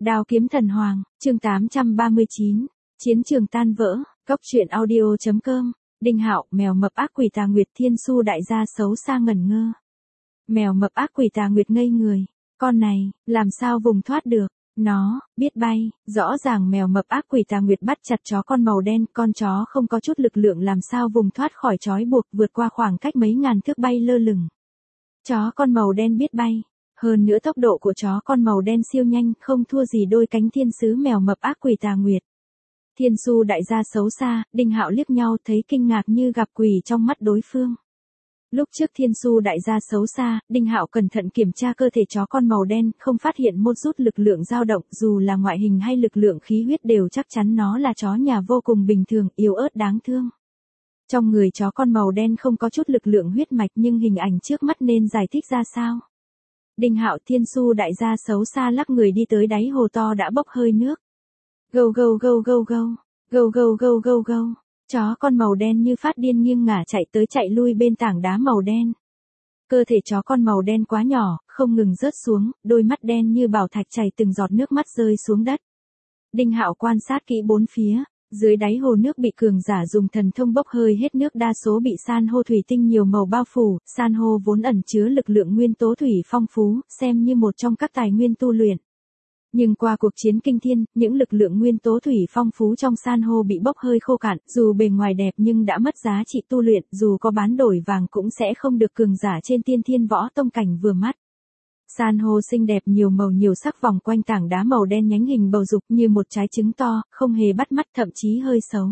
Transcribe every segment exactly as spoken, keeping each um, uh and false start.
Đao kiếm thần hoàng, chương tám trăm ba mươi chín, chiến trường tan vỡ, cốc truyện audio chấm com, Đinh Hạo, mèo mập ác quỷ tà nguyệt. Thiên Su đại gia xấu xa ngẩn ngơ. Mèo mập ác quỷ tà nguyệt ngây người, con này, làm sao vùng thoát được, nó, biết bay, rõ ràng mèo mập ác quỷ tà nguyệt bắt chặt chó con màu đen, con chó không có chút lực lượng làm sao vùng thoát khỏi trói buộc vượt qua khoảng cách mấy ngàn thước bay lơ lửng. Chó con màu đen biết bay. Hơn nữa tốc độ của chó con màu đen siêu nhanh, không thua gì đôi cánh thiên sứ mèo mập ác quỷ tà nguyệt. Thiên Su đại gia xấu xa, Đinh Hạo liếc nhau thấy kinh ngạc như gặp quỷ trong mắt đối phương. Lúc trước Thiên Su đại gia xấu xa, Đinh Hạo cẩn thận kiểm tra cơ thể chó con màu đen, không phát hiện một chút lực lượng dao động, dù là ngoại hình hay lực lượng khí huyết đều chắc chắn nó là chó nhà vô cùng bình thường, yếu ớt đáng thương. Trong người chó con màu đen không có chút lực lượng huyết mạch, nhưng hình ảnh trước mắt nên giải thích ra sao? Đinh Hạo. Thiên Su đại gia xấu xa lắc người đi tới đáy hồ to đã bốc hơi nước. Gâu gâu gâu gâu gâu, gâu gâu gâu gâu gâu, chó con màu đen như phát điên nghiêng ngả chạy tới chạy lui bên tảng đá màu đen. Cơ thể chó con màu đen quá nhỏ, không ngừng rớt xuống, đôi mắt đen như bảo thạch chảy từng giọt nước mắt rơi xuống đất. Đinh Hạo quan sát kỹ bốn phía. Dưới đáy hồ nước bị cường giả dùng thần thông bốc hơi hết nước, đa số bị san hô thủy tinh nhiều màu bao phủ, san hô vốn ẩn chứa lực lượng nguyên tố thủy phong phú, xem như một trong các tài nguyên tu luyện. Nhưng qua cuộc chiến kinh thiên, những lực lượng nguyên tố thủy phong phú trong san hô bị bốc hơi khô cạn, dù bề ngoài đẹp nhưng đã mất giá trị tu luyện, dù có bán đổi vàng cũng sẽ không được cường giả trên tiên thiên võ tông cảnh vừa mắt. San hô xinh đẹp nhiều màu nhiều sắc vòng quanh tảng đá màu đen nhánh hình bầu dục như một trái trứng to, không hề bắt mắt thậm chí hơi xấu.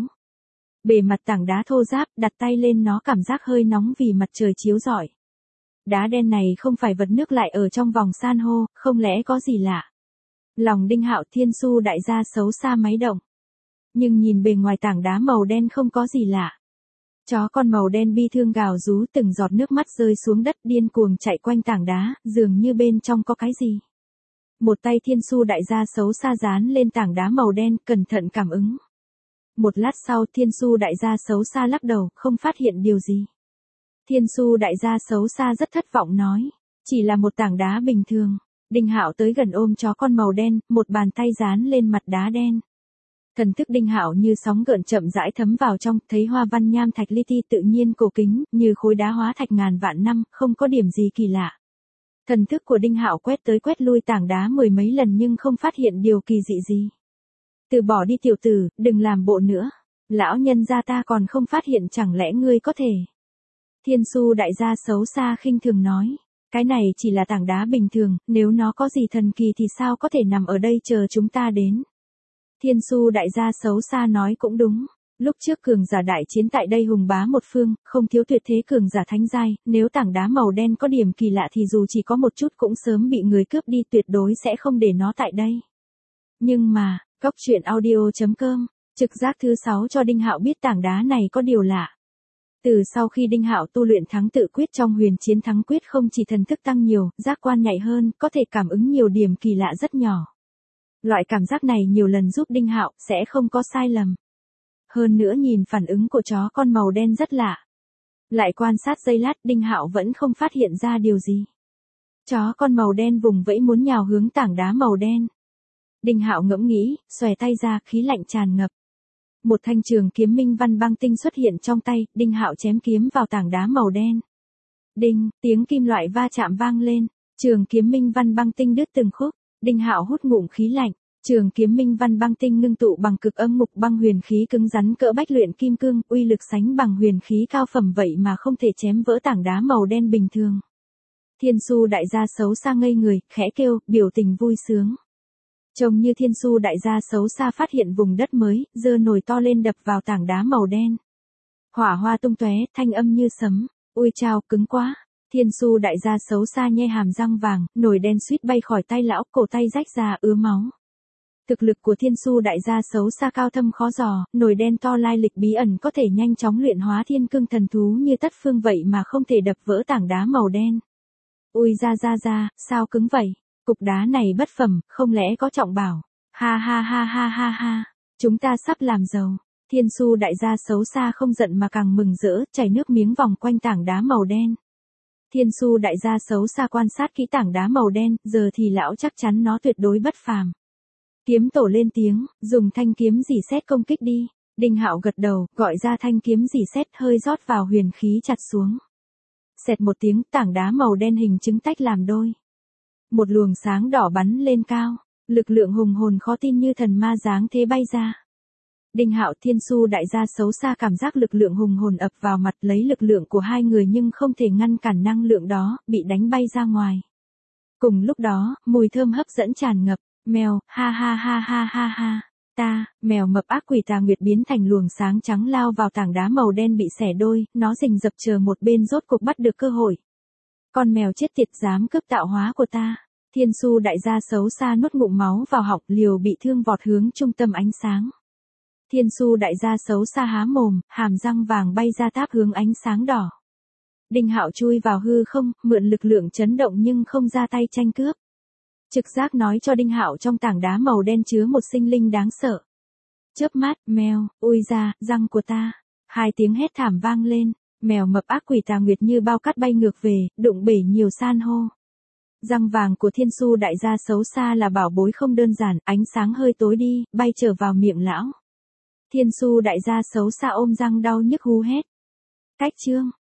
Bề mặt tảng đá thô ráp, đặt tay lên nó cảm giác hơi nóng vì mặt trời chiếu rọi. Đá đen này không phải vật nước lại ở trong vòng san hô, không lẽ có gì lạ? Lòng Đinh Hạo. Thiên Su đại gia xấu xa máy động. Nhưng nhìn bề ngoài tảng đá màu đen không có gì lạ. Chó con màu đen bi thương gào rú, từng giọt nước mắt rơi xuống đất, điên cuồng chạy quanh tảng đá, dường như bên trong có cái gì. Một tay Thiên Su đại gia xấu xa dán lên tảng đá màu đen, cẩn thận cảm ứng. Một lát sau Thiên Su đại gia xấu xa lắc đầu, không phát hiện điều gì. Thiên Su đại gia xấu xa rất thất vọng nói, chỉ là một tảng đá bình thường. Đinh Hạo tới gần ôm chó con màu đen, một bàn tay dán lên mặt đá đen. Thần thức Đinh Hạo như sóng gợn chậm rãi thấm vào trong, thấy hoa văn nham thạch li ti tự nhiên cổ kính, như khối đá hóa thạch ngàn vạn năm, không có điểm gì kỳ lạ. Thần thức của Đinh Hạo quét tới quét lui tảng đá mười mấy lần nhưng không phát hiện điều kỳ dị gì. Từ bỏ đi tiểu tử, đừng làm bộ nữa. Lão nhân gia ta còn không phát hiện, chẳng lẽ ngươi có thể? Thiên Su đại gia xấu xa khinh thường nói. Cái này chỉ là tảng đá bình thường, nếu nó có gì thần kỳ thì sao có thể nằm ở đây chờ chúng ta đến. Thiên Su đại gia xấu xa nói cũng đúng. Lúc trước cường giả đại chiến tại đây hùng bá một phương, không thiếu tuyệt thế cường giả thánh giai, nếu tảng đá màu đen có điểm kỳ lạ thì dù chỉ có một chút cũng sớm bị người cướp đi, tuyệt đối sẽ không để nó tại đây. Nhưng mà, cốc truyện audio chấm com, trực giác thứ sáu cho Đinh Hạo biết tảng đá này có điều lạ. Từ sau khi Đinh Hạo tu luyện thắng tự quyết trong huyền chiến thắng quyết, không chỉ thần thức tăng nhiều, giác quan nhạy hơn, có thể cảm ứng nhiều điểm kỳ lạ rất nhỏ. Loại cảm giác này nhiều lần giúp Đinh Hạo sẽ không có sai lầm. Hơn nữa nhìn phản ứng của chó con màu đen rất lạ. Lại quan sát giây lát, Đinh Hạo vẫn không phát hiện ra điều gì. Chó con màu đen vùng vẫy muốn nhào hướng tảng đá màu đen. Đinh Hạo ngẫm nghĩ, xòe tay ra, khí lạnh tràn ngập. Một thanh trường kiếm minh văn băng tinh xuất hiện trong tay, Đinh Hạo chém kiếm vào tảng đá màu đen. Đinh, tiếng kim loại va chạm vang lên, trường kiếm minh văn băng tinh đứt từng khúc. Đinh Hạo hút ngụm khí lạnh, trường kiếm minh văn băng tinh ngưng tụ bằng cực âm mục băng huyền khí cứng rắn cỡ bách luyện kim cương, uy lực sánh bằng huyền khí cao phẩm vậy mà không thể chém vỡ tảng đá màu đen bình thường. Thiên Su đại gia xấu xa ngây người, khẽ kêu, biểu tình vui sướng. Trông như Thiên Su đại gia xấu xa phát hiện vùng đất mới, giơ nồi to lên đập vào tảng đá màu đen. Hỏa hoa tung tóe, thanh âm như sấm. Ui chao, cứng quá. Thiên Su đại gia xấu xa nhe hàm răng vàng, nồi đen suýt bay khỏi tay lão, cổ tay rách ra ứa máu. Thực lực của Thiên Su đại gia xấu xa cao thâm khó dò, nồi đen to lai lịch bí ẩn có thể nhanh chóng luyện hóa thiên cương thần thú như tất phương vậy mà không thể đập vỡ tảng đá màu đen. Ui ra ra ra, sao cứng vậy? Cục đá này bất phẩm, không lẽ có trọng bảo? Ha ha ha ha ha ha, chúng ta sắp làm giàu. Thiên Su đại gia xấu xa không giận mà càng mừng rỡ, chảy nước miếng vòng quanh tảng đá màu đen. Thiên Su đại gia xấu xa quan sát kỹ tảng đá màu đen, giờ thì lão chắc chắn nó tuyệt đối bất phàm. Kiếm tổ lên tiếng, dùng thanh kiếm rỉ sét công kích đi. Đinh Hạo gật đầu, gọi ra thanh kiếm rỉ sét hơi rót vào huyền khí chặt xuống. Xẹt một tiếng, tảng đá màu đen hình trứng tách làm đôi. Một luồng sáng đỏ bắn lên cao, lực lượng hùng hồn khó tin như thần ma dáng thế bay ra. Đinh Hạo Thiên Su đại gia xấu xa cảm giác lực lượng hùng hồn ập vào mặt lấy lực lượng của hai người nhưng không thể ngăn cản năng lượng đó, bị đánh bay ra ngoài. Cùng lúc đó, mùi thơm hấp dẫn tràn ngập, mèo, ha ha ha ha ha ha. Ta, mèo mập ác quỷ tà nguyệt biến thành luồng sáng trắng lao vào tảng đá màu đen bị xẻ đôi, nó rình rập chờ một bên rốt cục bắt được cơ hội. Con mèo chết tiệt dám cướp tạo hóa của ta. Thiên Su đại gia xấu xa nuốt ngụm máu vào họng liều bị thương vọt hướng trung tâm ánh sáng. Thiên Su đại gia xấu xa há mồm, hàm răng vàng bay ra táp hướng ánh sáng đỏ. Đinh Hạo chui vào hư không, mượn lực lượng chấn động nhưng không ra tay tranh cướp. Trực giác nói cho Đinh Hạo trong tảng đá màu đen chứa một sinh linh đáng sợ. Chớp mắt, mèo, ui ra, răng của ta. Hai tiếng hét thảm vang lên, mèo mập ác quỷ tà nguyệt như bao cát bay ngược về, đụng bể nhiều san hô. Răng vàng của Thiên Su đại gia xấu xa là bảo bối không đơn giản, ánh sáng hơi tối đi, bay trở vào miệng lão. Thiên Su đại gia xấu xa ôm răng đau nhức hú hét. Cách chương